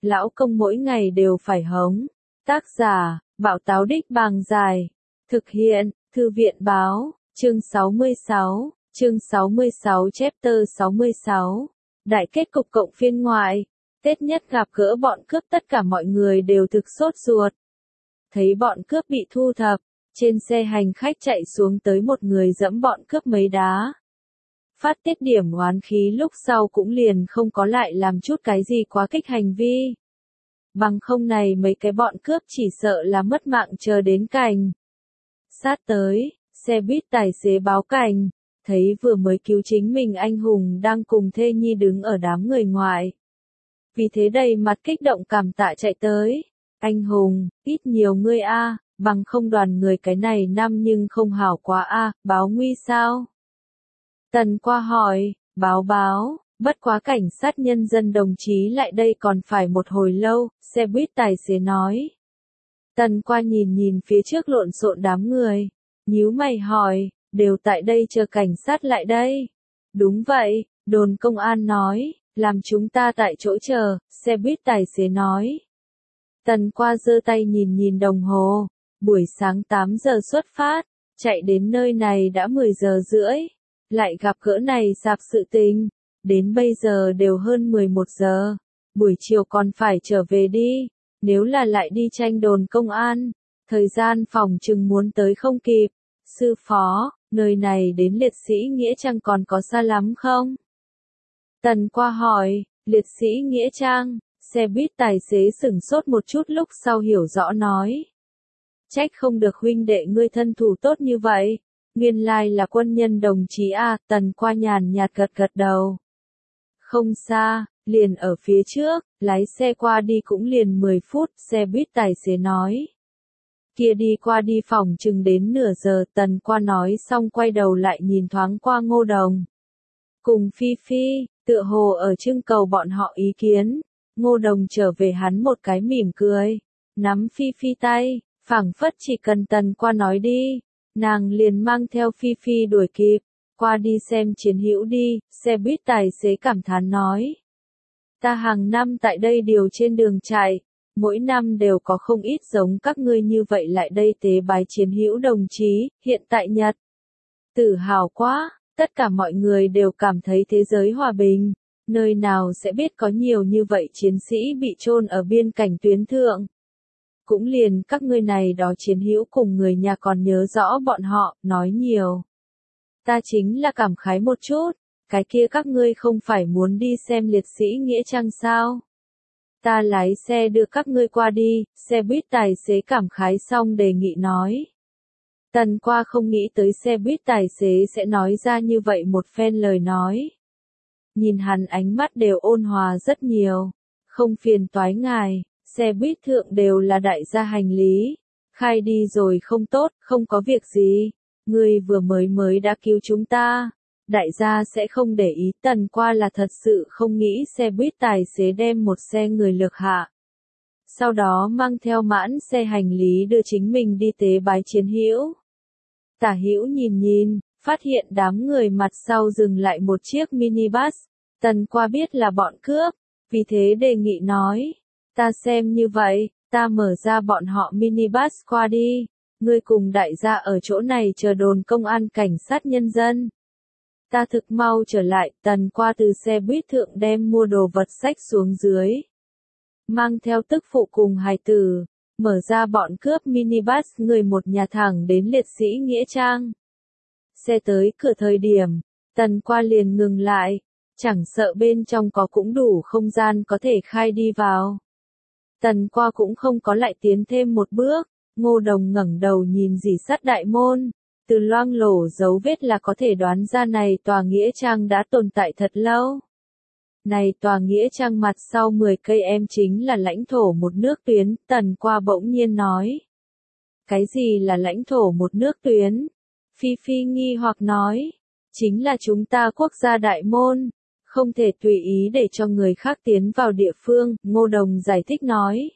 lão công mỗi ngày đều phải hống. Tác giả, Bảo Táo Đích Bàng Dài. Thực hiện, Thư viện Báo, chương 66 chapter 66. Đại kết cục cộng phiên ngoại. Tết nhất gặp gỡ bọn cướp, tất cả mọi người đều thực sốt ruột. Thấy bọn cướp bị thu thập, trên xe hành khách chạy xuống tới một người giẫm bọn cướp mấy đá. Phát tiết điểm oán khí lúc sau cũng liền không có lại làm chút cái gì quá kích hành vi. Bằng không này mấy cái bọn cướp chỉ sợ là mất mạng chờ đến cảnh sát tới, xe buýt tài xế báo cảnh, thấy vừa mới cứu chính mình anh hùng đang cùng thê nhi đứng ở đám người ngoài. Vì thế đầy mặt kích động cảm tạ chạy tới. Anh hùng, ít nhiều ngươi a, bằng không đoàn người cái này năm nhưng không hảo quá a, báo nguy sao? Tần qua hỏi, báo, bất quá cảnh sát nhân dân đồng chí lại đây còn phải một hồi lâu, xe buýt tài xế nói. Tần qua nhìn phía trước lộn xộn đám người, nhíu mày hỏi, đều tại đây chờ cảnh sát lại đây. Đúng vậy, đồn công an nói, làm chúng ta tại chỗ chờ, xe buýt tài xế nói. Tần qua giơ tay nhìn đồng hồ, buổi sáng 8 giờ xuất phát, chạy đến nơi này đã 10 giờ rưỡi, lại gặp cỡ này sạp sự tình, đến bây giờ đều hơn 11 giờ, buổi chiều còn phải trở về đi, nếu là lại đi tranh đồn công an, thời gian phòng chừng muốn tới không kịp. Sư phó, nơi này đến liệt sĩ Nghĩa Trang còn có xa lắm không? Tần qua hỏi, liệt sĩ Nghĩa Trang, xe buýt tài xế sửng sốt một chút lúc sau hiểu rõ nói. Trách không được huynh đệ ngươi thân thủ tốt như vậy, nguyên lai là quân nhân đồng chí a, tần qua nhàn nhạt gật đầu. Không xa, liền ở phía trước, lái xe qua đi cũng liền 10 phút, xe buýt tài xế nói. Kia đi qua đi phòng chừng đến nửa giờ, tần qua nói xong quay đầu lại nhìn thoáng qua Ngô Đồng. Cùng Phi Phi, tựa hồ ở trưng cầu bọn họ ý kiến, Ngô Đồng trở về hắn một cái mỉm cười, nắm Phi Phi tay, phảng phất chỉ cần tần qua nói đi, nàng liền mang theo Phi Phi đuổi kịp, qua đi xem chiến hữu đi, xe buýt tài xế cảm thán nói. Ta hàng năm tại đây điều trên đường chạy, mỗi năm đều có không ít giống các ngươi như vậy lại đây tế bái chiến hữu đồng chí, hiện tại Nhật. Tự hào quá, tất cả mọi người đều cảm thấy thế giới hòa bình, nơi nào sẽ biết có nhiều như vậy chiến sĩ bị chôn ở biên cảnh tuyến thượng. Cũng liền các ngươi này đó chiến hữu cùng người nhà còn nhớ rõ bọn họ, nói nhiều. Ta chính là cảm khái một chút, cái kia các ngươi không phải muốn đi xem liệt sĩ Nghĩa Trang sao? Ta lái xe đưa các ngươi qua đi, xe buýt tài xế cảm khái xong đề nghị nói. Tần qua không nghĩ tới xe buýt tài xế sẽ nói ra như vậy một phen lời nói. Nhìn hắn ánh mắt đều ôn hòa rất nhiều, không phiền toái ngài, xe buýt thượng đều là đại gia hành lý, khai đi rồi không tốt, không có việc gì, ngươi vừa mới đã cứu chúng ta. Đại gia sẽ không để ý, tần qua là thật sự không nghĩ xe buýt tài xế đem một xe người lược hạ. Sau đó mang theo mãn xe hành lý đưa chính mình đi tế bái chiến hữu. Tả hữu nhìn, phát hiện đám người mặt sau dừng lại một chiếc minibus, tần qua biết là bọn cướp, vì thế đề nghị nói, ta xem như vậy, ta mở ra bọn họ minibus qua đi, ngươi cùng đại gia ở chỗ này chờ đồn công an cảnh sát nhân dân. Ta thực mau trở lại, tần qua từ xe buýt thượng đem mua đồ vật xách xuống dưới. Mang theo tức phụ cùng hài tử, mở ra bọn cướp minibus người một nhà thẳng đến liệt sĩ Nghĩa Trang. Xe tới cửa thời điểm, tần qua liền ngừng lại, chẳng sợ bên trong có cũng đủ không gian có thể khai đi vào. Tần qua cũng không có lại tiến thêm một bước, Ngô Đồng ngẩng đầu nhìn rỉ sắt đại môn. Từ loang lổ dấu vết là có thể đoán ra này tòa Nghĩa Trang đã tồn tại thật lâu. Này tòa Nghĩa Trang mặt sau 10 cây em chính là lãnh thổ một nước tuyến, tần qua bỗng nhiên nói. Cái gì là lãnh thổ một nước tuyến? Phi Phi nghi hoặc nói. Chính là chúng ta quốc gia đại môn, không thể tùy ý để cho người khác tiến vào địa phương, Ngô Đồng giải thích nói.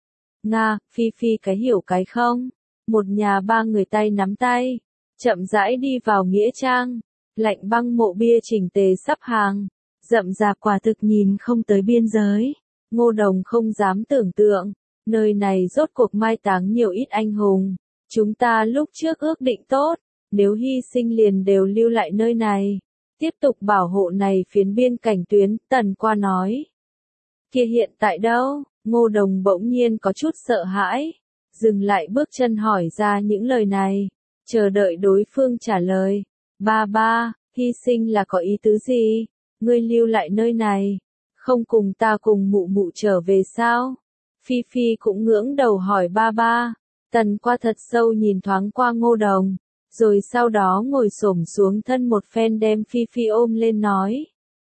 Nga, Phi Phi cái hiểu cái không? Một nhà ba người tay nắm tay. Chậm rãi đi vào Nghĩa Trang, lạnh băng mộ bia chỉnh tề sắp hàng, rậm rạp quả thực nhìn không tới biên giới. Ngô Đồng không dám tưởng tượng, nơi này rốt cuộc mai táng nhiều ít anh hùng. Chúng ta lúc trước ước định tốt, nếu hy sinh liền đều lưu lại nơi này, tiếp tục bảo hộ này phiến biên cảnh tuyến, Tần Qua nói. Kia hiện tại đâu? Ngô Đồng bỗng nhiên có chút sợ hãi, dừng lại bước chân hỏi ra những lời này, chờ đợi đối phương trả lời. Ba ba, hy sinh là có ý tứ gì? Ngươi lưu lại nơi này, không cùng ta cùng mụ mụ trở về sao? Phi Phi cũng ngưỡng đầu hỏi ba ba. Tần Qua thật sâu nhìn thoáng qua Ngô Đồng, rồi sau đó ngồi xổm xuống thân một phen đem Phi Phi ôm lên nói.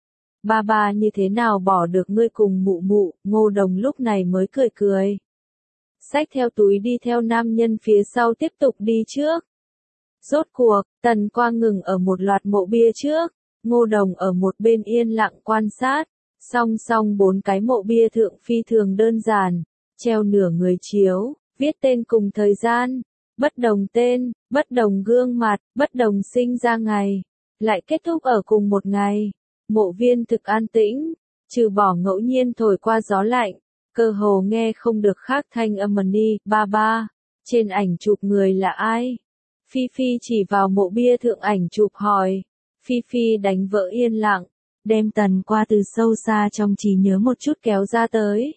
Ba ba như thế nào bỏ được ngươi cùng mụ mụ? Ngô Đồng lúc này mới cười cười. Xách theo túi đi theo nam nhân phía sau tiếp tục đi trước. Rốt cuộc, Tần Qua ngừng ở một loạt mộ bia trước, Ngô Đồng ở một bên yên lặng quan sát, song song 4 cái mộ bia thượng phi thường đơn giản, treo nửa người chiếu, viết tên cùng thời gian, bất đồng tên, bất đồng gương mặt, bất đồng sinh ra ngày, lại kết thúc ở cùng một ngày. Mộ viên thực an tĩnh, trừ bỏ ngẫu nhiên thổi qua gió lạnh, cơ hồ nghe không được khác thanh âm ni. Ba ba, trên ảnh chụp người là ai? Phi Phi chỉ vào mộ bia thượng ảnh chụp hỏi. Phi Phi đánh vỡ yên lặng, đem Tần Qua từ sâu xa trong trí nhớ một chút kéo ra tới.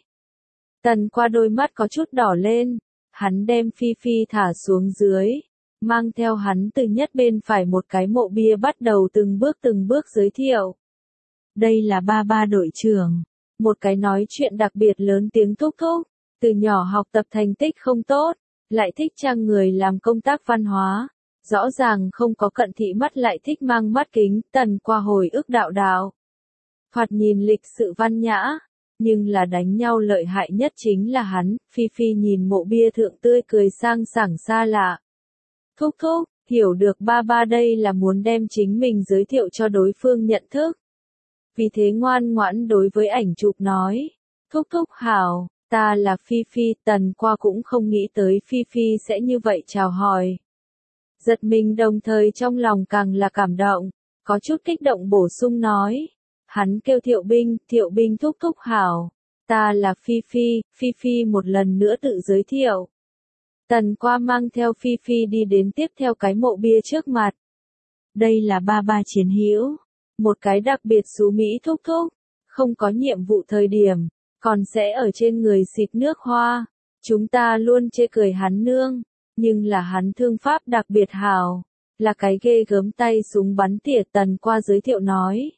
Tần Qua đôi mắt có chút đỏ lên, hắn đem Phi Phi thả xuống dưới, mang theo hắn từ nhất bên phải một cái mộ bia bắt đầu từng bước giới thiệu. Đây là ba ba đội trưởng, một cái nói chuyện đặc biệt lớn tiếng thúc thúc, từ nhỏ học tập thành tích không tốt, lại thích trang người làm công tác văn hóa, rõ ràng không có cận thị mắt lại thích mang mắt kính. Tần Qua hồi ức đạo đạo, thoạt nhìn lịch sự văn nhã, nhưng là đánh nhau lợi hại nhất chính là hắn. Phi Phi nhìn mộ bia thượng tươi cười sang sảng xa lạ. Thúc thúc, hiểu được ba ba đây là muốn đem chính mình giới thiệu cho đối phương nhận thức. Vì thế ngoan ngoãn đối với ảnh chụp nói, thúc thúc hảo, ta là Phi Phi. Tần Qua cũng không nghĩ tới Phi Phi sẽ như vậy chào hỏi. Giật mình đồng thời trong lòng càng là cảm động, có chút kích động bổ sung nói. Hắn kêu Thiệu Binh thúc thúc hảo, ta là Phi Phi. Phi Phi một lần nữa tự giới thiệu. Tần Qua mang theo Phi Phi đi đến tiếp theo cái mộ bia trước mặt. Đây là ba ba chiến hữu, một cái đặc biệt xú Mỹ thúc thúc, không có nhiệm vụ thời điểm, còn sẽ ở trên người xịt nước hoa. Chúng ta luôn chê cười hắn nương, nhưng là hắn thương pháp đặc biệt hảo, là cái ghê gớm tay súng bắn tỉa. Tần Qua giới thiệu nói.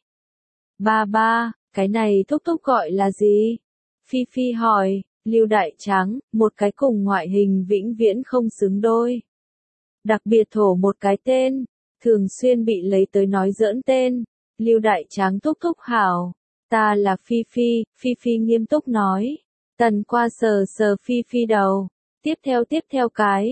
Ba ba, cái này thúc thúc gọi là gì? Phi Phi hỏi. Lưu Đại Tráng, một cái cùng ngoại hình vĩnh viễn không xứng đôi. Đặc biệt thổ một cái tên, thường xuyên bị lấy tới nói giỡn tên. Lưu Đại Tráng thúc thúc hảo, ta là Phi Phi. Phi Phi nghiêm túc nói. Tần Qua sờ sờ Phi Phi đầu. Tiếp theo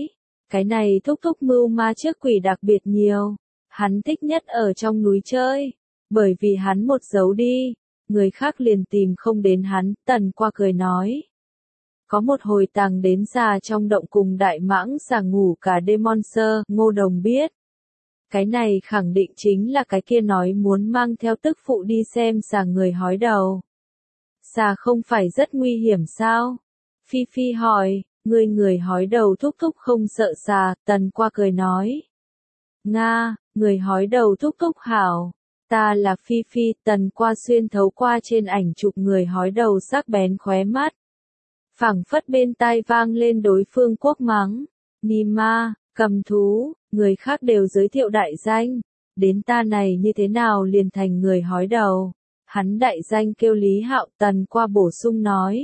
cái này thúc thúc mưu ma trước quỷ đặc biệt nhiều. Hắn thích nhất ở trong núi chơi, bởi vì hắn một giấu đi, người khác liền tìm không đến hắn. Tần Qua cười nói. Có một hồi tàng đến già trong động cùng đại mãng xà ngủ cả đêm monster. Ngô Đồng biết. Cái này khẳng định chính là cái kia nói muốn mang theo tức phụ đi xem xà người hói đầu. Xà không phải rất nguy hiểm sao? Phi Phi hỏi, người hói đầu thúc thúc không sợ xà. Tần Qua cười nói. Nga, người hói đầu thúc thúc hảo. Ta là Phi Phi. Tần Qua xuyên thấu qua trên ảnh chụp người hói đầu sắc bén khóe mắt. Phảng phất bên tai vang lên đối phương quốc mắng. Ni ma, cầm thú, người khác đều giới thiệu đại danh. Đến ta này như thế nào liền thành người hói đầu. Hắn đại danh kêu Lý Hạo. Tần Qua bổ sung nói.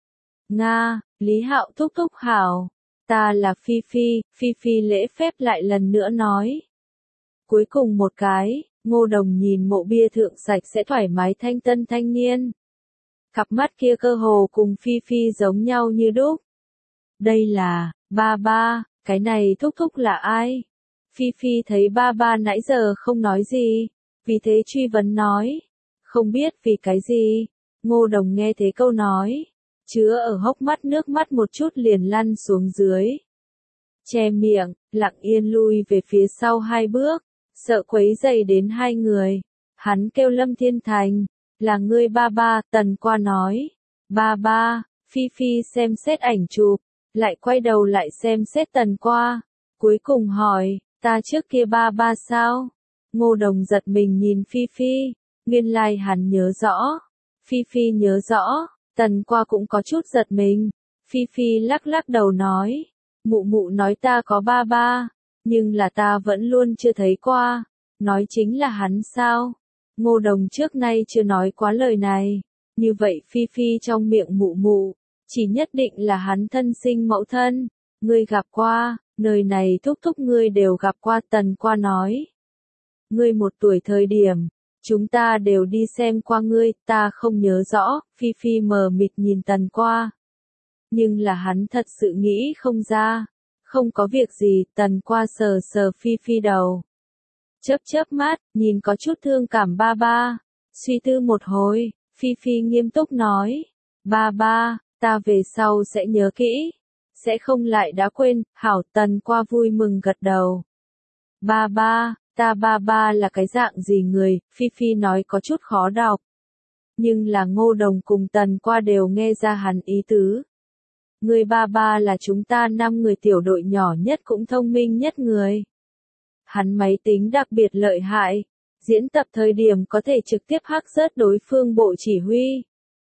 Nga, Lý Hạo thúc thúc hảo. Ta là Phi Phi. Phi Phi lễ phép lại lần nữa nói. Cuối cùng một cái, Ngô Đồng nhìn mộ bia thượng sạch sẽ thoải mái thanh tân thanh niên. Cặp mắt kia cơ hồ cùng Phi Phi giống nhau như đúc. Đây là, ba ba, cái này thúc thúc là ai? Phi Phi thấy ba ba nãy giờ không nói gì, vì thế truy vấn nói. Không biết vì cái gì? Ngô Đồng nghe thế câu nói, chứa ở hốc mắt nước mắt một chút liền lăn xuống dưới. Che miệng, lặng yên lui về phía sau 2 bước, sợ quấy rầy đến hai người. Hắn kêu Lâm Thiên Thành. Là ngươi ba ba. Tần Qua nói. Ba ba, Phi Phi xem xét ảnh chụp, lại quay đầu lại xem xét Tần Qua, cuối cùng hỏi, ta trước kia ba ba sao? Ngô Đồng giật mình nhìn Phi Phi, nguyên lai hắn nhớ rõ. Phi Phi nhớ rõ, Tần Qua cũng có chút giật mình. Phi Phi lắc lắc đầu nói, mụ mụ nói ta có ba ba, nhưng là ta vẫn luôn chưa thấy qua. Nói chính là hắn sao? Ngô Đồng trước nay chưa nói quá lời này. Như vậy Phi Phi trong miệng mụ mụ, chỉ nhất định là hắn thân sinh mẫu thân. Ngươi gặp qua, nơi này thúc thúc ngươi đều gặp qua. Tần Qua nói. Ngươi 1 tuổi thời điểm, chúng ta đều đi xem qua ngươi, ta không nhớ rõ. Phi Phi mờ mịt nhìn Tần Qua. Nhưng là hắn thật sự nghĩ không ra. Không có việc gì, Tần Qua sờ sờ Phi Phi đầu. Chớp chớp mắt, nhìn có chút thương cảm ba ba. Suy tư một hồi, Phi Phi nghiêm túc nói. Ba ba, ta về sau sẽ nhớ kỹ. Sẽ không lại đã quên, hảo. Tần Qua vui mừng gật đầu. Ba ba, ta ba ba là cái dạng gì người? Phi Phi nói có chút khó đọc. Nhưng là Ngô Đồng cùng Tần Qua đều nghe ra hắn ý tứ. Người ba ba là chúng ta 5 người tiểu đội nhỏ nhất cũng thông minh nhất người. Hắn máy tính đặc biệt lợi hại, diễn tập thời điểm có thể trực tiếp hack rớt đối phương bộ chỉ huy.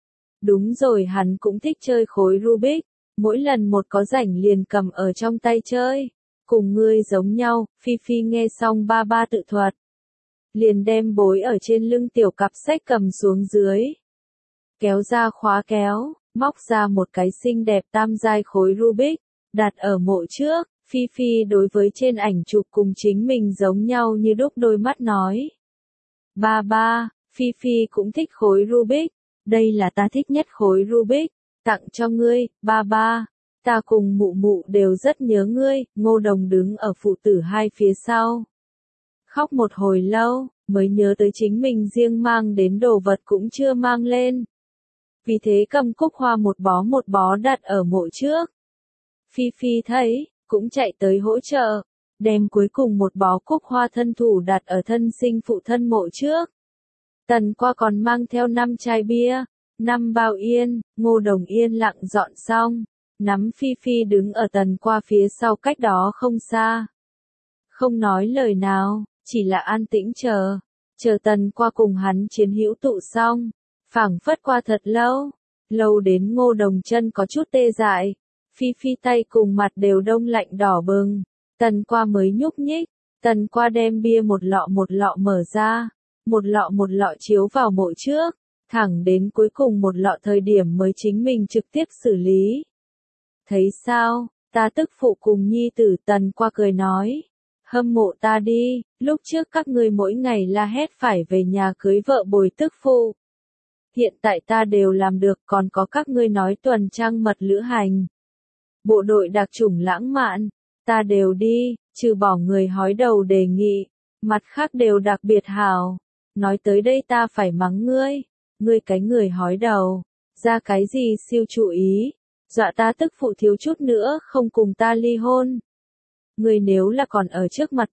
Đúng rồi, hắn cũng thích chơi khối Rubik, mỗi lần một có rảnh liền cầm ở trong tay chơi. Cùng ngươi giống nhau. Phi Phi nghe xong ba ba tự thuật, liền đem bối ở trên lưng tiểu cặp sách cầm xuống dưới. Kéo ra khóa kéo, móc ra một cái xinh đẹp tam giai khối Rubik, đặt ở mộ trước. Phi Phi đối với trên ảnh chụp cùng chính mình giống nhau như đúc, đôi mắt nói. Ba ba, Phi Phi cũng thích khối Rubik, đây là ta thích nhất khối Rubik, tặng cho ngươi. Ba ba, ta cùng mụ mụ đều rất nhớ ngươi. Ngô Đồng đứng ở phụ tử hai phía sau. Khóc một hồi lâu, mới nhớ tới chính mình riêng mang đến đồ vật cũng chưa mang lên. Vì thế cầm cúc hoa một bó đặt ở mộ trước. Phi Phi thấy, cũng chạy tới hỗ trợ, đem cuối cùng một bó cúc hoa thân thủ đặt ở thân sinh phụ thân mộ trước. Tần Qua còn mang theo 5 chai bia, 5 bao yên. Ngô Đồng yên lặng dọn xong, nắm Phi Phi đứng ở Tần Qua phía sau cách đó không xa. Không nói lời nào, chỉ là an tĩnh chờ Tần Qua cùng hắn chiến hữu tụ xong. Phảng phất qua thật lâu, lâu đến Ngô Đồng chân có chút tê dại. Phi Phi tay cùng mặt đều đông lạnh đỏ bừng. Tần Qua mới nhúc nhích. Tần Qua đem bia một lọ mở ra, một lọ chiếu vào mộ trước, thẳng đến cuối cùng một lọ thời điểm mới chính mình trực tiếp xử lý. Thấy sao, ta tức phụ cùng nhi tử. Tần Qua cười nói. Hâm mộ ta đi, lúc trước các ngươi mỗi ngày la hét phải về nhà cưới vợ bồi tức phụ. Hiện tại ta đều làm được, còn có các ngươi nói tuần trăng mật lữ hành. Bộ đội đặc chủng lãng mạn, ta đều đi, trừ bỏ người hói đầu đề nghị, mặt khác đều đặc biệt hảo. Nói tới đây ta phải mắng ngươi cái người hói đầu, ra cái gì siêu chú ý, dọa ta tức phụ thiếu chút nữa không cùng ta ly hôn. Ngươi nếu là còn ở trước mặt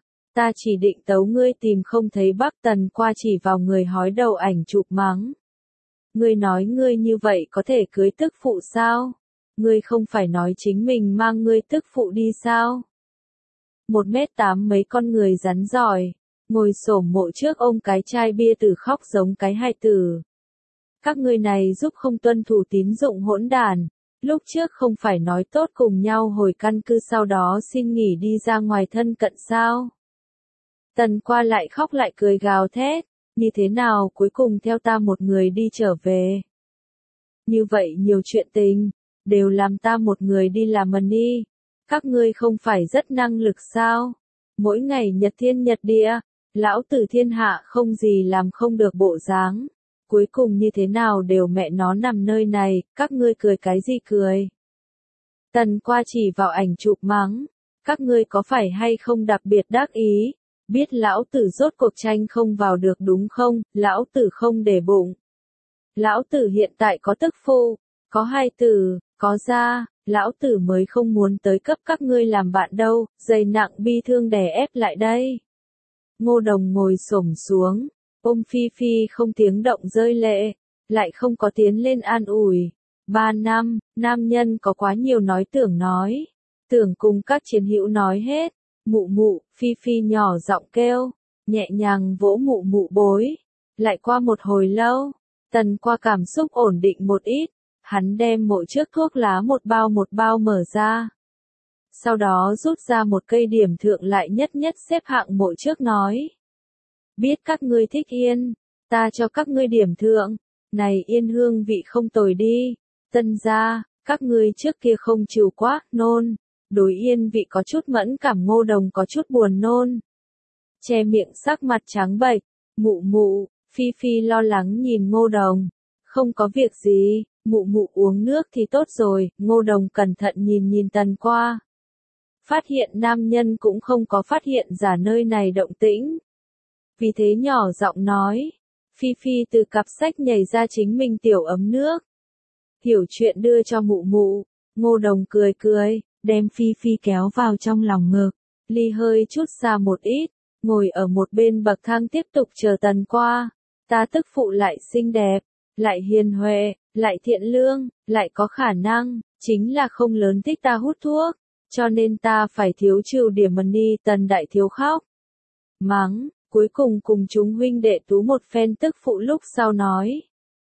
ta chỉ định tấu ngươi tìm không thấy Bắc. Tần Qua chỉ vào người hói đầu ảnh chụp mắng. Ngươi nói ngươi như vậy có thể cưới tức phụ sao? Ngươi không phải nói chính mình mang ngươi tức phụ đi sao? 1m8 mấy con người rắn giỏi, ngồi xổm mộ trước ôm cái chai bia tử khóc giống cái hài tử. Các ngươi này giúp không tuân thủ tín dụng hỗn đản, lúc trước không phải nói tốt cùng nhau hồi căn cứ sau đó xin nghỉ đi ra ngoài thân cận sao? Tần Qua lại khóc lại cười gào thét, như thế nào cuối cùng theo ta một người đi trở về? Như vậy nhiều chuyện tình, đều làm ta một người đi làm money. Các ngươi không phải rất năng lực sao? Mỗi ngày nhật thiên nhật địa, lão tử thiên hạ không gì làm không được bộ dáng. Cuối cùng như thế nào đều mẹ nó nằm nơi này, các ngươi cười cái gì cười? Tần Qua chỉ vào ảnh chụp mắng, các ngươi có phải hay không đặc biệt đắc ý? Biết lão tử rốt cuộc tranh không vào được đúng không? Lão tử không để bụng. Lão tử hiện tại có tức phụ, có hài tử, có gia, lão tử mới không muốn tới cấp các ngươi làm bạn đâu. Dày nặng bi thương đè ép lại đây. Ngô Đồng ngồi xổm xuống, ôm Phi Phi không tiếng động rơi lệ. lại không có tiến lên an ủi. 3 năm, nam nhân có quá nhiều nói, tưởng cùng các chiến hữu nói hết. Mụ mụ, Phi Phi nhỏ giọng kêu, nhẹ nhàng vỗ mụ mụ bối. Lại qua một hồi lâu, Tần Qua cảm xúc ổn định một ít, hắn đem mỗi chiếc thuốc lá một bao mở ra. Sau đó rút ra một cây điểm thượng lại nhất nhất xếp hạng mỗi chiếc nói. Biết các ngươi thích yên, ta cho các ngươi điểm thượng, này yên hương vị không tồi đi. Tân gia, các ngươi trước kia không chịu quá, nôn. Đối yên vị có chút mẫn cảm, Ngô Đồng có chút buồn nôn. Che miệng sắc mặt trắng bệch, mụ mụ, Phi Phi lo lắng nhìn Ngô Đồng. Không có việc gì, mụ mụ uống nước thì tốt rồi. Ngô Đồng cẩn thận nhìn Tần Qua. Phát hiện nam nhân cũng không có phát hiện ra nơi này động tĩnh. Vì thế nhỏ giọng nói. Phi Phi từ cặp sách nhảy ra chính mình tiểu ấm nước. Hiểu chuyện đưa cho mụ mụ. Ngô Đồng cười, đem Phi Phi kéo vào trong lòng ngực. Ly hơi chút xa một ít, ngồi ở một bên bậc thang tiếp tục chờ Tần Qua. Ta tức phụ lại xinh đẹp, lại hiền huệ, lại thiện lương, lại có khả năng, chính là không lớn thích ta hút thuốc, cho nên ta phải thiếu trừ điểm money. Tần đại thiếu khóc. Mắng, cuối cùng chúng huynh đệ tú một phen tức phụ lúc sau nói.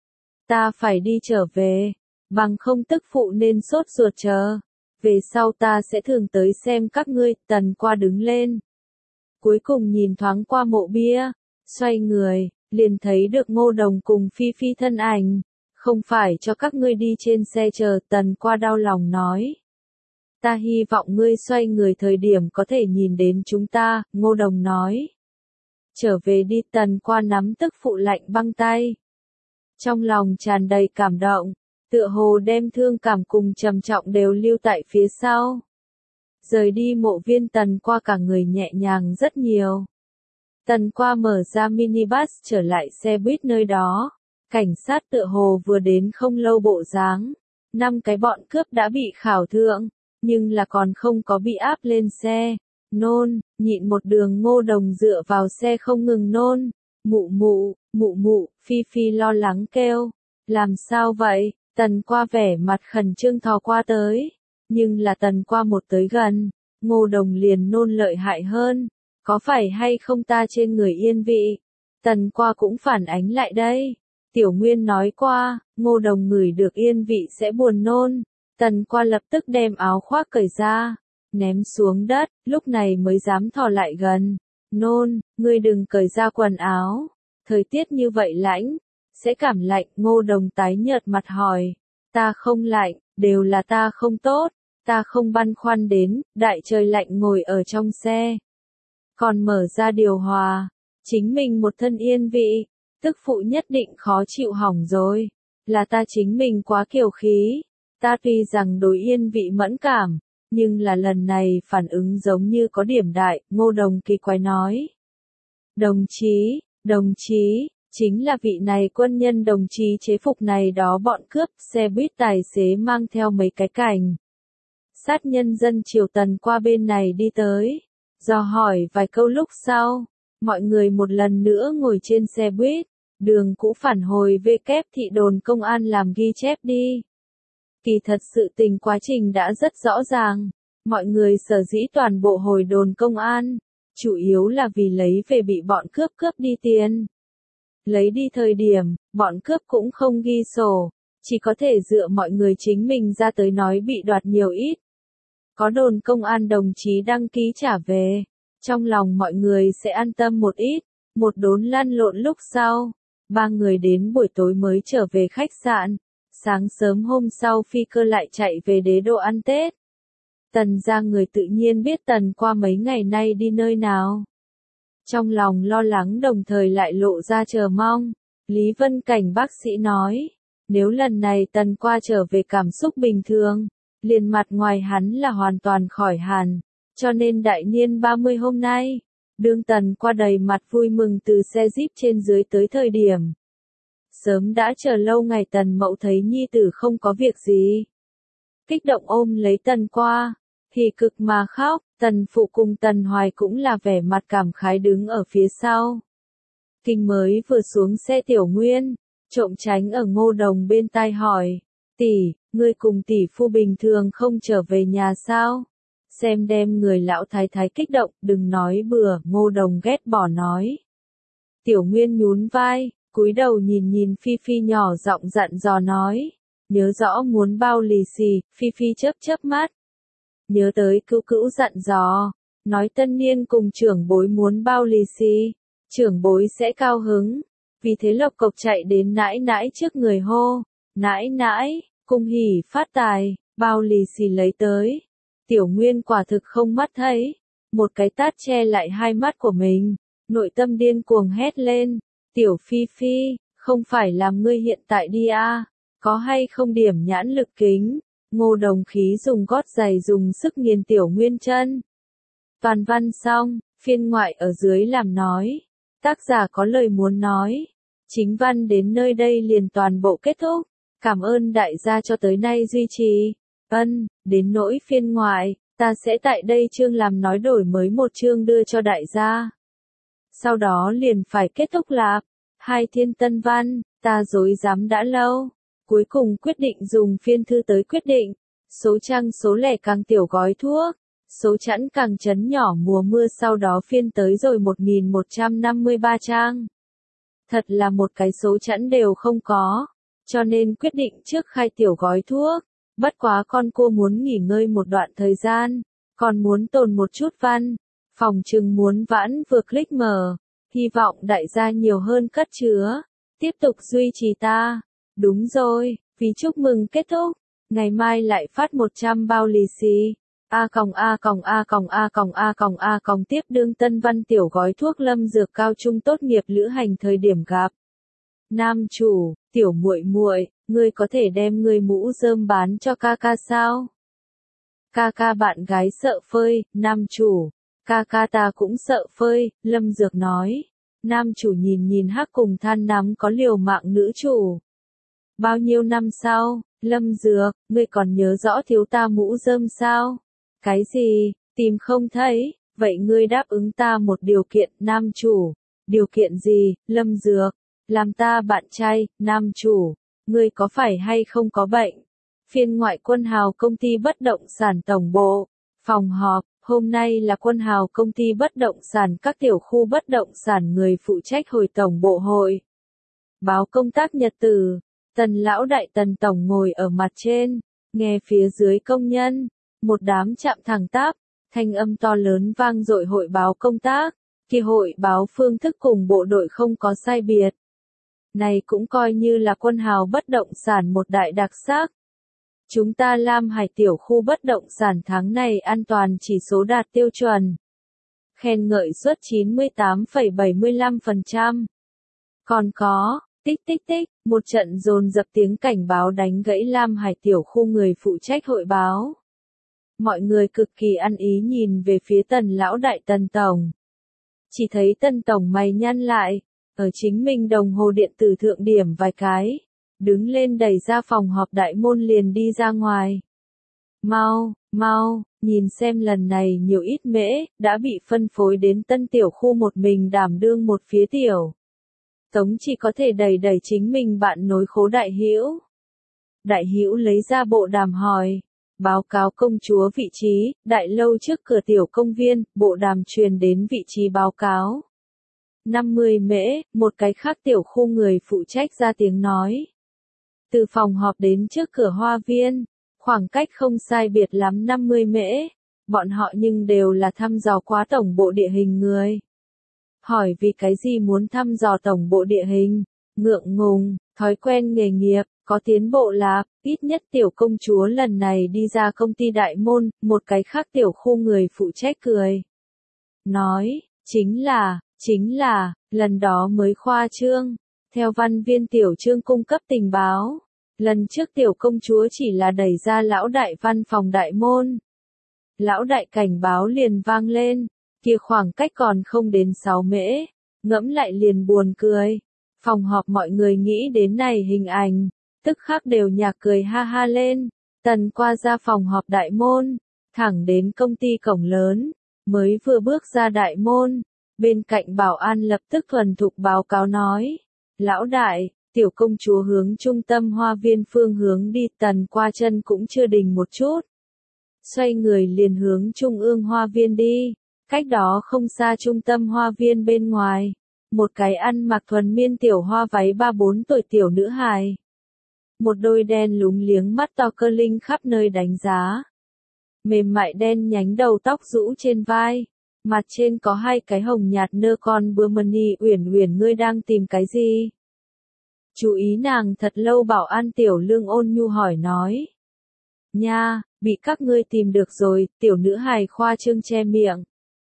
Ta phải đi trở về, bằng không tức phụ nên sốt ruột chờ. Về sau ta sẽ thường tới xem các ngươi. Tần Qua đứng lên. Cuối cùng nhìn thoáng qua mộ bia, xoay người, liền thấy được Ngô Đồng cùng Phi Phi thân ảnh. Không phải cho các ngươi đi trên xe chờ. Tần Qua đau lòng nói. Ta hy vọng ngươi xoay người thời điểm có thể nhìn đến chúng ta. Ngô Đồng nói. Trở về đi. Tần Qua nắm tức phụ lạnh băng tay. Trong lòng tràn đầy cảm động, tựa hồ đem thương cảm cùng trầm trọng đều lưu tại phía sau. Rời đi mộ viên, Tần Qua cả người nhẹ nhàng rất nhiều. Tần Qua mở ra minibus trở lại xe buýt nơi đó. Cảnh sát tựa hồ vừa đến không lâu bộ dáng. 5 cái bọn cướp đã bị khảo thượng, nhưng là còn không có bị áp lên xe. Nôn, nhịn một đường. Ngô Đồng dựa vào xe không ngừng nôn. Mụ mụ, Phi Phi lo lắng kêu. Làm sao vậy? Tần Qua vẻ mặt khẩn trương thò qua tới. Nhưng là Tần Qua một tới gần, Ngô Đồng liền nôn lợi hại hơn. Có phải hay không ta trên người yên vị? Tần Qua cũng phản ánh lại đây. Tiểu Nguyên nói qua, Ngô Đồng ngửi được yên vị sẽ buồn nôn. Tần Qua lập tức đem áo khoác cởi ra, ném xuống đất, lúc này mới dám thò lại gần. Nôn, ngươi đừng cởi ra quần áo. Thời tiết như vậy lạnh, sẽ cảm lạnh. Ngô Đồng tái nhợt mặt hỏi. Ta không lạnh, đều là ta không tốt. Ta không băn khoăn đến, đại trời lạnh ngồi ở trong xe. Còn mở ra điều hòa, chính mình một thân yên vị, tức phụ nhất định khó chịu hỏng rồi. Là ta chính mình quá kiều khí. Ta tuy rằng đối yên vị mẫn cảm, nhưng là lần này phản ứng giống như có điểm đại. Ngô Đồng kỳ quái nói. Đồng chí, chính là vị này quân nhân đồng chí chế phục này đó bọn cướp. Xe buýt tài xế mang theo mấy cái cảnh sát nhân dân chiều Tần Qua bên này đi tới. Dò hỏi vài câu lúc sau, mọi người một lần nữa ngồi trên xe buýt, đường cũ phản hồi về kép thị đồn công an làm ghi chép đi. Kỳ thật sự tình quá trình đã rất rõ ràng, mọi người sở dĩ toàn bộ hồi đồn công an, chủ yếu là vì lấy về bị bọn cướp đi tiền. Lấy đi thời điểm, bọn cướp cũng không ghi sổ, chỉ có thể dựa mọi người chính mình ra tới nói bị đoạt nhiều ít. Có đồn công an đồng chí đăng ký trả về, trong lòng mọi người sẽ an tâm một ít. Một đốn lăn lộn lúc sau, 3 người đến buổi tối mới trở về khách sạn. Sáng sớm hôm sau phi cơ lại chạy về Đế Đô ăn Tết. Tần gia người tự nhiên biết Tần Qua mấy ngày nay đi nơi nào. Trong lòng lo lắng đồng thời lại lộ ra chờ mong. Lý Vân Cảnh bác sĩ nói, nếu lần này Tần Qua trở về cảm xúc bình thường, liền mặt ngoài hắn là hoàn toàn khỏi hẳn, cho nên đại niên 30 hôm nay, đương Tần Qua đầy mặt vui mừng từ xe Jeep trên dưới tới thời điểm. Sớm đã chờ lâu ngày Tần Mậu thấy nhi tử không có việc gì. Kích động ôm lấy Tần Qua, thì cực mà khóc. Tần Phụ cùng Tần Hoài cũng là vẻ mặt cảm khái đứng ở phía sau. Kinh mới vừa xuống xe Tiểu Nguyên, Trộm tránh ở Ngô Đồng bên tai hỏi, tỷ, ngươi cùng tỷ phu bình thường không trở về nhà sao? Xem đem người lão thái thái kích động, đừng nói bừa, Ngô Đồng ghét bỏ nói. Tiểu Nguyên nhún vai, cúi đầu nhìn nhìn Phi Phi nhỏ giọng dặn dò nói, nhớ rõ muốn bao lì xì, Phi Phi chớp chớp mắt. Nhớ tới cữu cữu dặn dò, nói tân niên cùng trưởng bối muốn bao lì xì, trưởng bối sẽ cao hứng. Vì thế Lộc Cộc chạy đến nãi nãi trước người hô, nãi nãi, cung hỉ phát tài, bao lì xì lấy tới. Tiểu Nguyên quả thực không mắt thấy, một cái tát che lại hai mắt của mình, nội tâm điên cuồng hét lên, Tiểu Phi Phi, không phải làm ngươi hiện tại đi à, có hay không điểm nhãn lực kính. Ngô Đồng khí dùng gót giày dùng sức nghiền Tiểu Nguyên chân. Toàn văn xong, phiên ngoại ở dưới làm nói, tác giả có lời muốn nói. Chính văn đến nơi đây liền toàn bộ kết thúc. Cảm ơn đại gia cho tới nay duy trì. Đến nỗi phiên ngoại, ta sẽ tại đây chương làm nói đổi mới một chương đưa cho đại gia. Sau đó liền phải kết thúc lạp. Hai thiên tân văn, ta dối dám đã lâu. Cuối cùng quyết định dùng phiên thư tới quyết định. Số trang số lẻ càng tiểu gói thuốc. Số chẵn càng chấn nhỏ mùa mưa sau đó phiên tới rồi 1153 trang. Thật là một cái số chẵn đều không có, cho nên quyết định trước khai tiểu gói thuốc. Bất quá con cua muốn nghỉ ngơi một đoạn thời gian, còn muốn tồn một chút văn, phòng trừng muốn vãn vừa click mở, hy vọng đại gia nhiều hơn cất chứa, tiếp tục duy trì ta. Đúng rồi, vì chúc mừng kết thúc, ngày mai lại phát 100 bao lì xì. Tiếp đương tân văn tiểu gói thuốc lâm dược cao trung tốt nghiệp lữ hành thời điểm gặp. Nam chủ, tiểu muội muội, ngươi có thể đem ngươi mũ rơm bán cho ca ca sao? Ca ca bạn gái sợ phơi, nam chủ, ca ca ta cũng sợ phơi, lâm dược nói. Nam chủ nhìn nhìn hắc cùng than nắm có liều mạng nữ chủ. Bao nhiêu năm sau, lâm dược, ngươi còn nhớ rõ thiếu ta mũ rơm sao? Cái gì, tìm không thấy, vậy ngươi đáp ứng ta một điều kiện, nam chủ. Điều kiện gì, lâm dược? Làm ta bạn trai, nam chủ. Ngươi có phải hay không có bệnh? Phiên ngoại Quân Hào công ty bất động sản tổng bộ. Phòng họp, hôm nay là Quân Hào công ty bất động sản các tiểu khu bất động sản người phụ trách hồi tổng bộ hội. Báo công tác nhật tử. Tần lão đại Tần tổng ngồi ở mặt trên, nghe phía dưới công nhân. Một đám chạm thẳng tắp, thanh âm to lớn vang dội hội báo công tác, kỳ hội báo phương thức cùng bộ đội không có sai biệt. Này cũng coi như là Quân Hào bất động sản một đại đặc sắc. Chúng ta Lam Hải tiểu khu bất động sản tháng này an toàn chỉ số đạt tiêu chuẩn. Khen ngợi suất 98,75%. Còn có, tích tích tích, một trận dồn dập tiếng cảnh báo đánh gãy Lam Hải tiểu khu người phụ trách hội báo. Mọi người cực kỳ ăn ý nhìn về phía Tần lão đại Tần tổng. Chỉ thấy Tần tổng mày nhăn lại, ở chính mình đồng hồ điện tử thượng điểm vài cái, đứng lên đẩy ra phòng họp đại môn liền đi ra ngoài. Mau, nhìn xem lần này nhiều ít mễ, đã bị phân phối đến tân tiểu khu một mình đảm đương một phía tiểu. Tống chỉ có thể đẩy chính mình bạn nối khố đại hữu. Đại hữu lấy ra bộ đàm hỏi. Báo cáo công chúa vị trí, đại lâu trước cửa tiểu công viên, bộ đàm truyền đến vị trí báo cáo. 50 mễ, một cái khác tiểu khu người phụ trách ra tiếng nói. Từ phòng họp đến trước cửa hoa viên, khoảng cách không sai biệt lắm 50 mễ, bọn họ nhưng đều là thăm dò quá tổng bộ địa hình người. Hỏi vì cái gì muốn thăm dò tổng bộ địa hình, ngượng ngùng, thói quen nghề nghiệp. Có tiến bộ là, ít nhất tiểu công chúa lần này đi ra công ty đại môn, một cái khác tiểu khu người phụ trách cười. Nói, chính là, lần đó mới khoa trương. Theo văn viên tiểu trương cung cấp tình báo, lần trước tiểu công chúa chỉ là đẩy ra lão đại văn phòng đại môn. Lão đại cảnh báo liền vang lên, kia khoảng cách còn không đến 6 mễ, ngẫm lại liền buồn cười. Phòng họp mọi người nghĩ đến này hình ảnh. Tức khắc đều nhạc cười ha ha lên, Tần qua ra phòng họp đại môn, thẳng đến công ty cổng lớn, mới vừa bước ra đại môn, bên cạnh bảo an lập tức thuần thục báo cáo nói, lão đại, Tiểu công chúa hướng trung tâm hoa viên phương hướng đi, Tần qua chân cũng chưa đình một chút. Xoay người liền hướng trung ương hoa viên đi, cách đó không xa trung tâm hoa viên bên ngoài. Một cái ăn mặc thuần miên tiểu hoa váy 3-4 tuổi tiểu nữ hài. Một đôi đen lúng liếng mắt to cơ linh khắp nơi đánh giá. Mềm mại đen nhánh đầu tóc rũ trên vai. Mặt trên có 2 cái hồng nhạt nơ con bướm mani. Uyển Uyển, ngươi đang tìm cái gì? Chú ý nàng thật lâu. Bảo an Tiểu Lương ôn nhu hỏi nói. Nha, bị các ngươi tìm được rồi. Tiểu nữ hài khoa trương che miệng.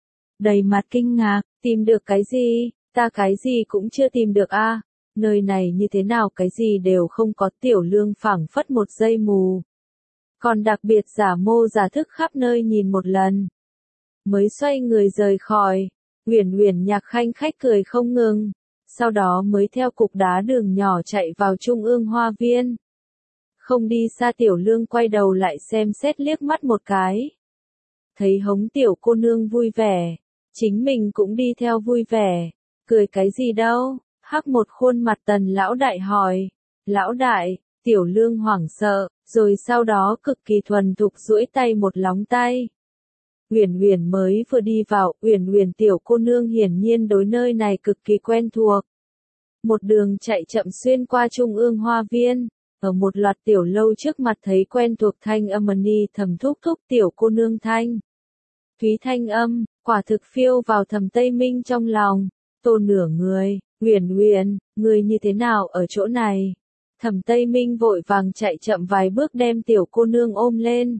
Đầy mặt kinh ngạc, tìm được cái gì? Ta cái gì cũng chưa tìm được a. Nơi này như thế nào cái gì đều không có. Tiểu Lương phảng phất một giây mù. Còn đặc biệt giả mô giả thức khắp nơi nhìn một lần. Mới xoay người rời khỏi. Uyển Uyển nhạc khanh khách cười không ngừng. Sau đó mới theo cục đá đường nhỏ chạy vào trung ương hoa viên. Không đi xa Tiểu Lương quay đầu lại xem xét liếc mắt một cái. Thấy hống tiểu cô nương vui vẻ. Chính mình cũng đi theo vui vẻ. Cười cái gì đâu? Hắc một khuôn mặt Tần lão đại hỏi. Lão đại, Tiểu Lương hoảng sợ, rồi sau đó cực kỳ thuần thục duỗi tay một lóng tay. Uyển Uyển mới vừa đi vào, Uyển Uyển tiểu cô nương hiển nhiên đối nơi này cực kỳ quen thuộc. Một đường chạy chậm xuyên qua trung ương hoa viên, ở một loạt tiểu lâu trước mặt thấy quen thuộc thanh âm mani thầm thúc thúc tiểu cô nương thanh. Thúy thanh âm, quả thực phiêu vào Thẩm Tây Minh trong lòng. Tô nửa người, Uyển Uyển, người như thế nào ở chỗ này? Thẩm Tây Minh vội vàng chạy chậm vài bước đem tiểu cô nương ôm lên.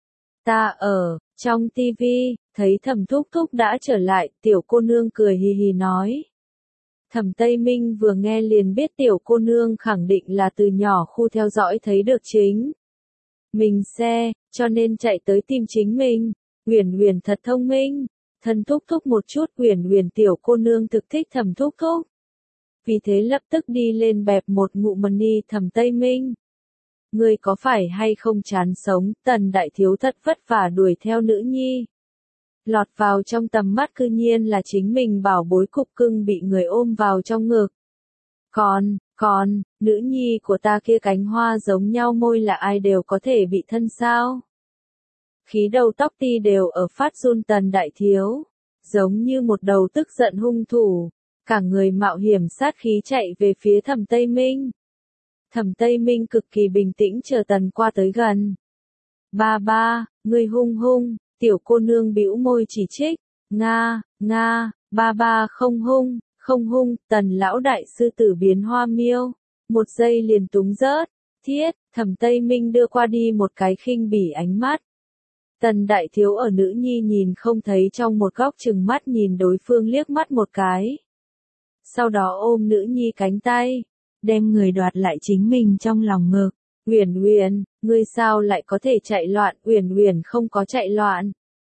Ta ở, trong tivi, thấy Thẩm thúc thúc đã trở lại, tiểu cô nương cười hì hì nói. Thẩm Tây Minh vừa nghe liền biết tiểu cô nương khẳng định là từ nhỏ khu theo dõi thấy được chính mình xe, cho nên chạy tới tìm chính mình. Uyển Uyển thật thông minh, thân thúc thúc một chút. Uyển Uyển tiểu cô nương thực thích Thẩm thúc thúc. Vì thế lập tức đi lên bẹp một ngụm mani Thẩm Tây Minh. Ngươi có phải hay không chán sống? Tần đại thiếu thật vất vả đuổi theo nữ nhi. Lọt vào trong tầm mắt cư nhiên là chính mình bảo bối cục cưng bị người ôm vào trong ngực. Còn, nữ nhi của ta kia cánh hoa giống nhau môi là ai đều có thể bị thân sao? Khí đầu tóc ti đều ở phát run Tần đại thiếu. Giống như một đầu tức giận hung thủ. Cả người mạo hiểm sát khí chạy về phía Thẩm Tây Minh. Thẩm Tây Minh cực kỳ bình tĩnh chờ Tần qua tới gần. Ba, ngươi hung, tiểu cô nương bĩu môi chỉ trích. Nga, ba không hung, Tần lão đại sư tử biến hoa miêu. Một giây liền túng rớt. Thiết, Thẩm Tây Minh đưa qua đi một cái khinh bỉ ánh mắt. Tần đại thiếu ở nữ nhi nhìn không thấy trong một góc chừng mắt nhìn đối phương liếc mắt một cái. Sau đó ôm nữ nhi cánh tay, đem người đoạt lại chính mình trong lòng ngực. Uyển Uyển, ngươi sao lại có thể chạy loạn? Uyển Uyển không có chạy loạn.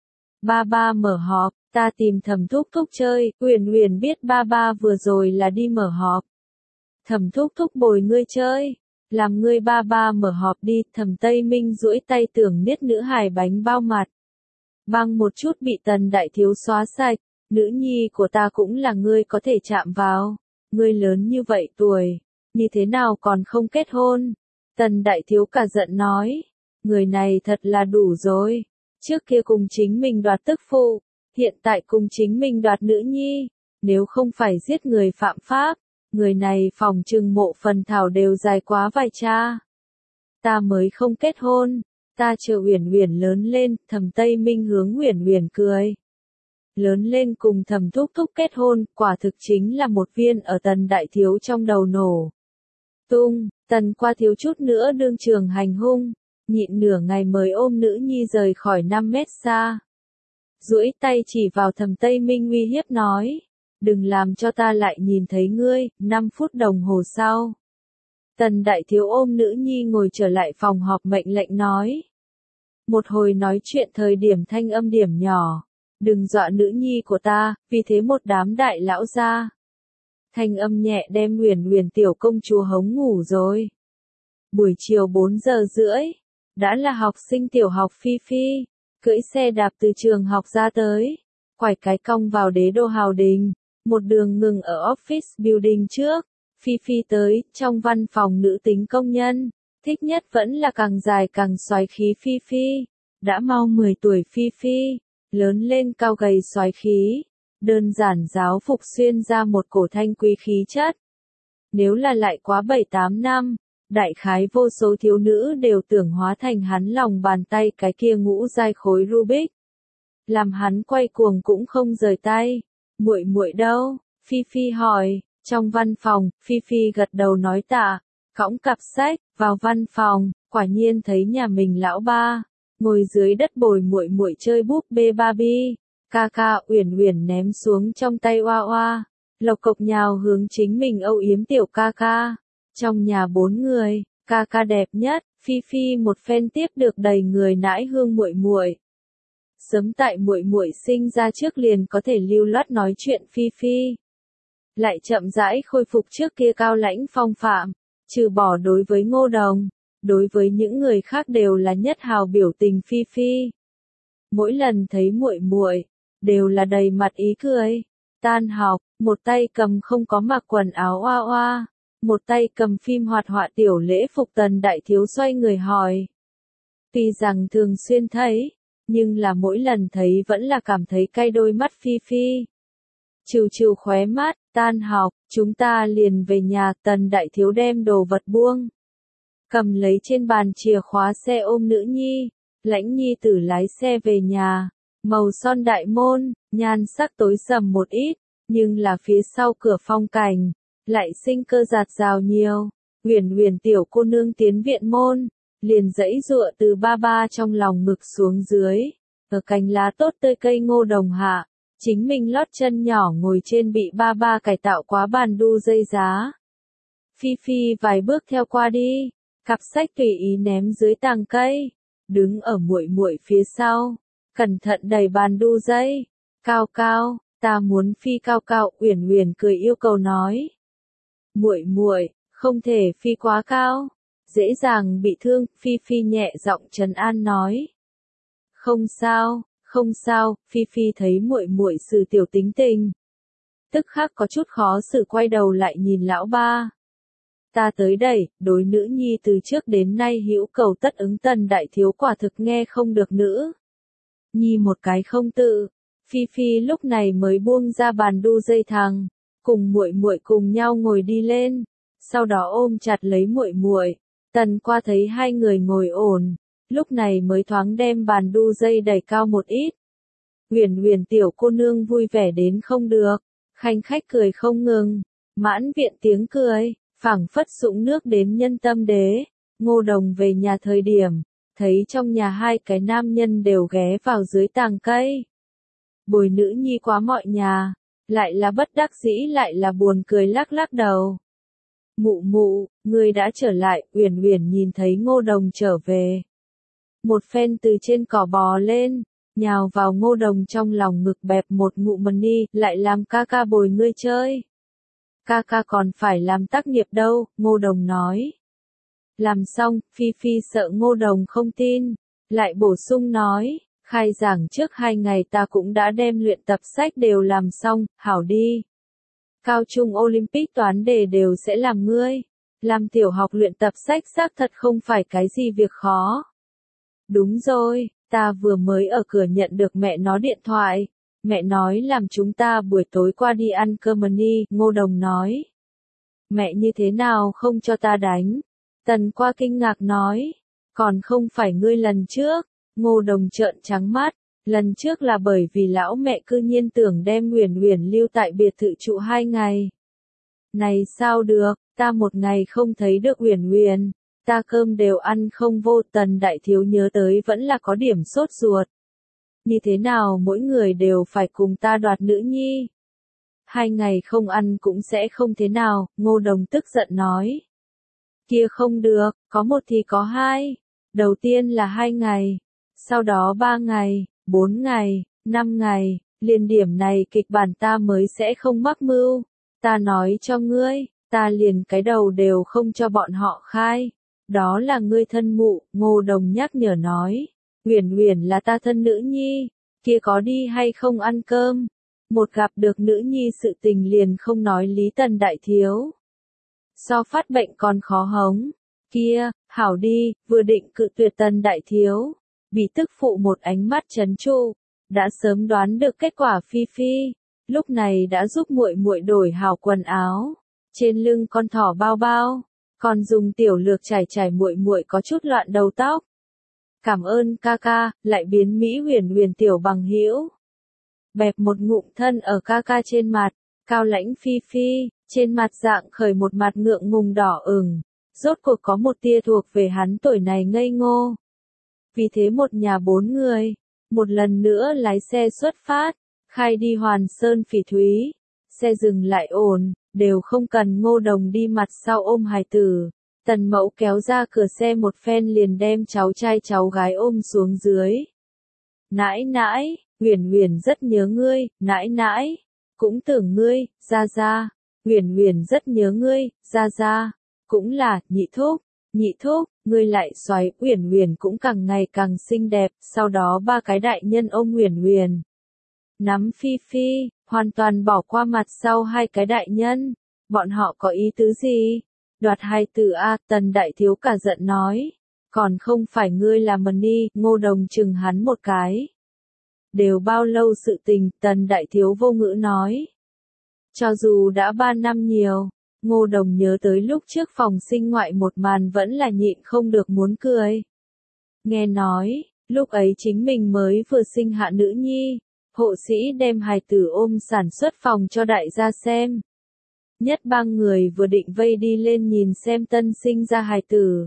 Ba mở họp, ta tìm Thẩm thúc thúc chơi. Uyển Uyển biết ba vừa rồi là đi mở họp. Thẩm thúc thúc bồi ngươi chơi, làm ngươi ba mở họp đi. Thẩm Tây Minh duỗi tay tưởng niết nữ hài bánh bao mặt. Băng một chút bị Tần đại thiếu xóa sạch. Nữ nhi của ta cũng là ngươi có thể chạm vào. Ngươi lớn như vậy tuổi, như thế nào còn không kết hôn? Tần đại thiếu cả giận nói. Người này thật là đủ rồi. Trước kia cùng chính mình đoạt tức phụ, hiện tại cùng chính mình đoạt nữ nhi. Nếu không phải giết người phạm pháp, người này phòng trừng mộ phần thảo đều dài quá vài cha. Ta mới không kết hôn, ta chờ Uyển Uyển lớn lên. Thẩm Tây Minh hướng Uyển Uyển cười. Lớn lên cùng Thẩm thúc thúc kết hôn, quả thực chính là một viên ở Tần đại thiếu trong đầu nổ tung. Tần qua thiếu chút nữa đương trường hành hung, nhịn nửa ngày mới ôm nữ nhi rời khỏi 5 mét xa. Duỗi tay chỉ vào Thẩm Tây Minh uy hiếp nói, đừng làm cho ta lại nhìn thấy ngươi. 5 phút đồng hồ sau, Tần đại thiếu ôm nữ nhi ngồi trở lại phòng họp mệnh lệnh nói. Một hồi nói chuyện thời điểm thanh âm điểm nhỏ. Đừng dọa nữ nhi của ta, vì thế một đám đại lão ra. Thanh âm nhẹ đem Uyển Uyển tiểu công chúa hống ngủ rồi. Buổi chiều 4 giờ rưỡi, đã là học sinh tiểu học Phi Phi, cưỡi xe đạp từ trường học ra tới, quải cái cong vào đế đô Hào Đình, một đường ngừng ở office building trước. Phi Phi tới, trong văn phòng nữ tính công nhân, thích nhất vẫn là càng dài càng soái khí Phi Phi. Đã mau 10 tuổi Phi Phi, lớn lên cao gầy soái khí, đơn giản giáo phục xuyên ra một cổ thanh quý khí chất. Nếu là lại quá 7-8 năm, đại khái vô số thiếu nữ đều tưởng hóa thành hắn lòng bàn tay cái kia ngũ giai khối Rubik. Làm hắn quay cuồng cũng không rời tay. Muội muội đâu? Phi Phi hỏi. Trong văn phòng, Phi Phi gật đầu nói tạ, cõng cặp sách, vào văn phòng, quả nhiên thấy nhà mình lão ba, ngồi dưới đất bồi muội muội chơi búp bê Barbie. Ca ca Uyển Uyển ném xuống trong tay oa oa, lộc cộc nhào hướng chính mình âu yếm tiểu ca ca. Trong nhà 4 người, ca ca đẹp nhất, Phi Phi một phen tiếp được đầy người nãi hương muội muội. Sớm tại muội muội sinh ra trước liền có thể lưu loát nói chuyện Phi Phi. Lại chậm rãi khôi phục trước kia cao lãnh phong phạm, trừ bỏ đối với Ngô Đồng, đối với những người khác đều là nhất hào biểu tình Phi Phi. Mỗi lần thấy muội muội, đều là đầy mặt ý cười. Tan học, một tay cầm không có mặc quần áo oa oa, một tay cầm phim hoạt họa tiểu lễ phục Tần đại thiếu xoay người hỏi. Tuy rằng thường xuyên thấy, nhưng là mỗi lần thấy vẫn là cảm thấy cay đôi mắt Phi Phi. Trừ trừ khóe mắt, tan học, chúng ta liền về nhà. Tần đại thiếu đem đồ vật buông, cầm lấy trên bàn chìa khóa xe ôm nữ nhi, lãnh nhi tử lái xe về nhà. Màu son đại môn, nhan sắc tối sầm một ít, nhưng là phía sau cửa phong cảnh, lại sinh cơ dạt dào nhiều. Uyển Uyển tiểu cô nương tiến viện môn, liền giãy giụa từ ba ba trong lòng ngực xuống dưới, ở cành lá tốt tươi cây ngô đồng hạ, chính mình lót chân nhỏ ngồi trên bị ba ba cải tạo quá bàn đu dây giá. Phi Phi vài bước theo qua đi, cặp sách tùy ý ném dưới tàng cây, đứng ở muội muội phía sau, cẩn thận đẩy bàn đu dây. Cao cao, ta muốn phi cao cao. Uyển Uyển cười yêu cầu nói. Muội muội, không thể phi quá cao, dễ dàng bị thương. Phi Phi nhẹ giọng trấn an nói. Không sao, không sao. Phi Phi thấy muội muội xử tiểu tính tình, tức khắc có chút khó xử, quay đầu lại nhìn lão ba. Ta tới đây, đối nữ nhi từ trước đến nay hữu cầu tất ứng. Tần đại thiếu quả thực nghe không được nữ nhi một cái không tự. Phi Phi lúc này mới buông ra bàn đu dây thẳng, cùng muội muội cùng nhau ngồi đi lên, sau đó ôm chặt lấy muội muội. Tần qua thấy hai người ngồi ổn, lúc này mới thoáng đem bàn đu dây đẩy cao một ít. Uyển Uyển tiểu cô nương vui vẻ đến không được, khanh khách cười không ngừng, mãn viện tiếng cười, phảng phất sũng nước đến nhân tâm đế. Ngô Đồng về nhà thời điểm, thấy trong nhà hai cái nam nhân đều ghé vào dưới tàng cây, bồi nữ nhi quá mọi nhà, lại là bất đắc dĩ lại là buồn cười lắc lắc đầu. Mụ mụ, ngươi đã trở lại. Uyển Uyển nhìn thấy Ngô Đồng trở về, một phen từ trên cỏ bò lên, nhào vào Ngô Đồng trong lòng ngực bẹp một ngụm mần ni. Lại làm ca ca bồi ngươi chơi. Ca ca còn phải làm tác nghiệp đâu. Ngô Đồng nói. Làm xong, Phi Phi sợ Ngô Đồng không tin, lại bổ sung nói. Khai giảng trước 2 ngày ta cũng đã đem luyện tập sách đều làm xong, hảo đi. Cao trung Olympic toán đề đều sẽ làm ngươi. Làm tiểu học luyện tập sách xác thật không phải cái gì việc khó. Đúng rồi, ta vừa mới ở cửa nhận được mẹ nó điện thoại. Mẹ nói làm chúng ta buổi tối qua đi ăn cơm đi. Ngô Đồng nói. Mẹ như thế nào không cho ta đánh? Tần qua kinh ngạc nói. Còn không phải ngươi lần trước. Ngô Đồng trợn trắng mắt, lần trước là bởi vì lão mẹ cư nhiên tưởng đem Uyển Uyển lưu tại biệt thự trụ 2 ngày. Này sao được, ta một ngày không thấy được Uyển Uyển, ta cơm đều ăn không vô. Tần đại thiếu nhớ tới vẫn là có điểm sốt ruột. Như thế nào mỗi người đều phải cùng ta đoạt nữ nhi? 2 ngày không ăn cũng sẽ không thế nào. Ngô Đồng tức giận nói. Kia không được, có một thì có 2. Đầu tiên là 2 ngày. Sau đó 3 ngày, 4 ngày, 5 ngày, liền điểm này kịch bản ta mới sẽ không mắc mưu. Ta nói cho ngươi, ta liền cái đầu đều không cho bọn họ khai. Đó là ngươi thân mụ. Ngô Đồng nhắc nhở nói. Uyển Uyển là ta thân nữ nhi, kia có đi hay không ăn cơm. Một gặp được nữ nhi sự tình liền không nói lý. Tần đại thiếu so phát bệnh còn khó hống. Kia, hảo đi, vừa định cự tuyệt Tần đại thiếu, bị tức phụ một ánh mắt trấn trụ, đã sớm đoán được kết quả Phi Phi, lúc này đã giúp muội muội đổi hảo quần áo, trên lưng con thỏ bao bao, còn dùng tiểu lược trải trải muội muội có chút loạn đầu tóc. Cảm ơn ca ca, lại biến Mỹ Huyền Huyền tiểu bằng hữu. Bẹp một ngụm thân ở ca ca trên mặt, cao lãnh Phi Phi, trên mặt dạng khởi một mặt ngượng ngùng đỏ ửng, rốt cuộc có một tia thuộc về hắn tuổi này ngây ngô. Vì thế một nhà 4 người, một lần nữa lái xe xuất phát, khai đi Hoàn Sơn Phỉ Thúy, xe dừng lại ổn, đều không cần Ngô Đồng đi mặt sau ôm hài tử. Tần Mẫu kéo ra cửa xe một phen liền đem cháu trai cháu gái ôm xuống dưới. Nãi nãi, Huyền Huyền rất nhớ ngươi, nãi nãi, cũng tưởng ngươi, ra ra. Huyền Huyền rất nhớ ngươi, ra ra, cũng là, nhị thúc, ngươi lại xoáy. Huyền Huyền cũng càng ngày càng xinh đẹp, sau đó 3 cái đại nhân ôm Huyền Huyền. Nắm Phi Phi, hoàn toàn bỏ qua mặt sau 2 cái đại nhân, bọn họ có ý tứ gì? Đoạt hài tử a, Tần đại thiếu cả giận nói, còn không phải ngươi là mần ni. Ngô Đồng chừng hắn một cái. Đều bao lâu sự tình, Tần đại thiếu vô ngữ nói. Cho dù đã 3 năm nhiều, Ngô Đồng nhớ tới lúc trước phòng sinh ngoại một màn vẫn là nhịn không được muốn cười. Nghe nói, lúc ấy chính mình mới vừa sinh hạ nữ nhi, hộ sĩ đem hài tử ôm sản xuất phòng cho đại gia xem. Nhất bang người vừa định vây đi lên nhìn xem tân sinh ra hài tử.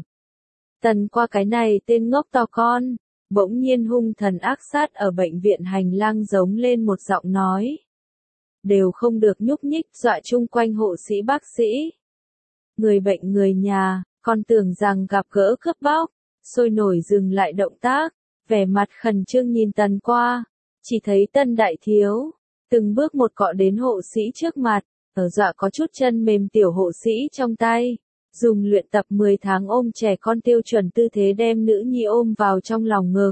Tần qua cái này tên ngốc to con, bỗng nhiên hung thần ác sát ở bệnh viện hành lang giống lên một giọng nói. Đều không được nhúc nhích, dọa chung quanh hộ sĩ bác sĩ. Người bệnh người nhà, còn tưởng rằng gặp gỡ cướp bóc, sôi nổi dừng lại động tác, vẻ mặt khẩn trương nhìn Tần qua, chỉ thấy Tần đại thiếu, từng bước một cọ đến hộ sĩ trước mặt, ở dọa có chút chân mềm tiểu hộ sĩ trong tay, dùng luyện tập 10 tháng ôm trẻ con tiêu chuẩn tư thế đem nữ nhi ôm vào trong lòng ngực.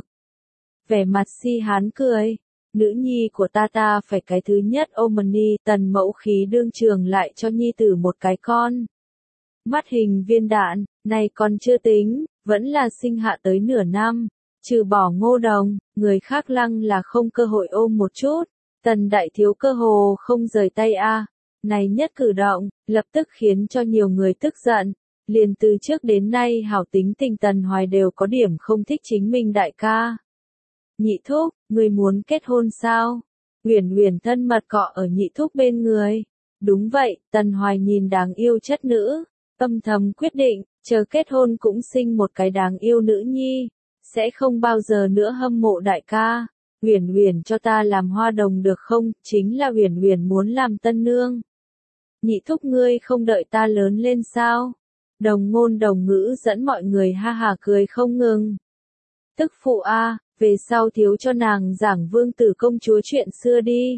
Vẻ mặt si hán cười. Nữ nhi của ta phải cái thứ nhất ôm ni. Tần Mẫu khí đương trường lại cho nhi tử một cái con. Mắt hình viên đạn, này còn chưa tính, vẫn là sinh hạ tới nửa năm, trừ bỏ Ngô Đồng, người khác lăng là không cơ hội ôm một chút. Tần đại thiếu cơ hồ không rời tay a. Này nhất cử động, lập tức khiến cho nhiều người tức giận. Liền từ trước đến nay hảo tính tình Tần Hoài đều có điểm không thích chính mình đại ca. Nhị thúc, người muốn kết hôn sao? Huyền Huyền thân mật cọ ở nhị thúc bên người. Đúng vậy, Tần Hoài nhìn đáng yêu chất nữ, âm thầm quyết định, chờ kết hôn cũng sinh một cái đáng yêu nữ nhi, sẽ không bao giờ nữa hâm mộ đại ca. Huyền Huyền cho ta làm hoa đồng được không? Chính là Huyền Huyền muốn làm tân nương. Nhị thúc ngươi không đợi ta lớn lên sao? Đồng ngôn đồng ngữ dẫn mọi người ha hà cười không ngừng. Tức phụ a, về sau thiếu cho nàng giảng vương tử công chúa chuyện xưa đi.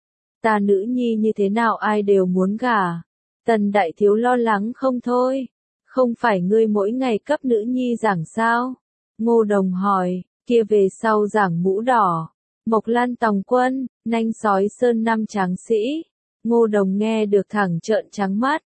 Ta nữ nhi như thế nào ai đều muốn gả. Tần đại thiếu lo lắng không thôi. Không phải ngươi mỗi ngày cấp nữ nhi giảng sao? Ngô Đồng hỏi, kia về sau giảng mũ đỏ. Mộc Lan Tòng Quân, nanh sói sơn năm tráng sĩ. Ngô Đồng nghe được thẳng trợn trắng mắt.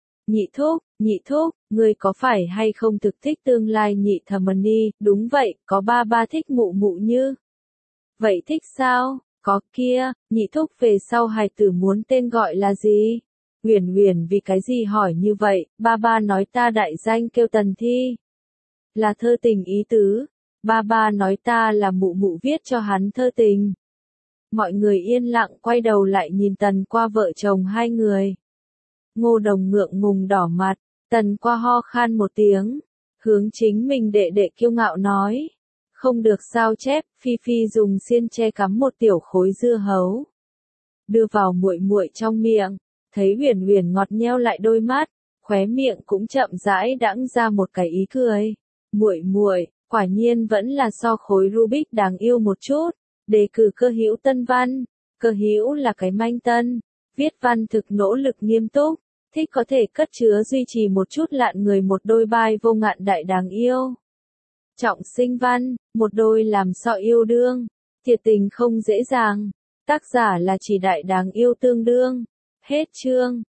Nhị thúc, ngươi có phải hay không thực thích tương lai nhị thẩm ni? Đúng vậy, có ba thích mụ mụ như. Vậy thích sao? Có kia, nhị thúc về sau hài tử muốn tên gọi là gì? Huyền Huyền vì cái gì hỏi như vậy? Ba nói ta đại danh kêu Tần Thi. Là thơ tình ý tứ. Ba nói ta là mụ mụ viết cho hắn thơ tình. Mọi người yên lặng quay đầu lại nhìn Tần qua vợ chồng hai người. Ngô Đồng ngượng ngùng đỏ mặt, Tần qua ho khan một tiếng, hướng chính mình đệ đệ kiêu ngạo nói. Không được sao chép, Phi Phi dùng xiên tre cắm một tiểu khối dưa hấu. Đưa vào muội muội trong miệng, thấy Huyền Huyền ngọt nheo lại đôi mắt, khóe miệng cũng chậm rãi đãng ra một cái ý cười. Muội muội, quả nhiên vẫn là so khối Rubik đáng yêu một chút. Đề cử Cơ Hữu Tân Văn. Cơ Hữu là cái manh tân, viết văn thực nỗ lực nghiêm túc, thích có thể cất chứa duy trì một chút lạn người một đôi bai vô ngạn đại đáng yêu. Trọng sinh văn, một đôi làm sọ yêu đương, thiệt tình không dễ dàng, tác giả là chỉ đại đáng yêu tương đương. Hết chương.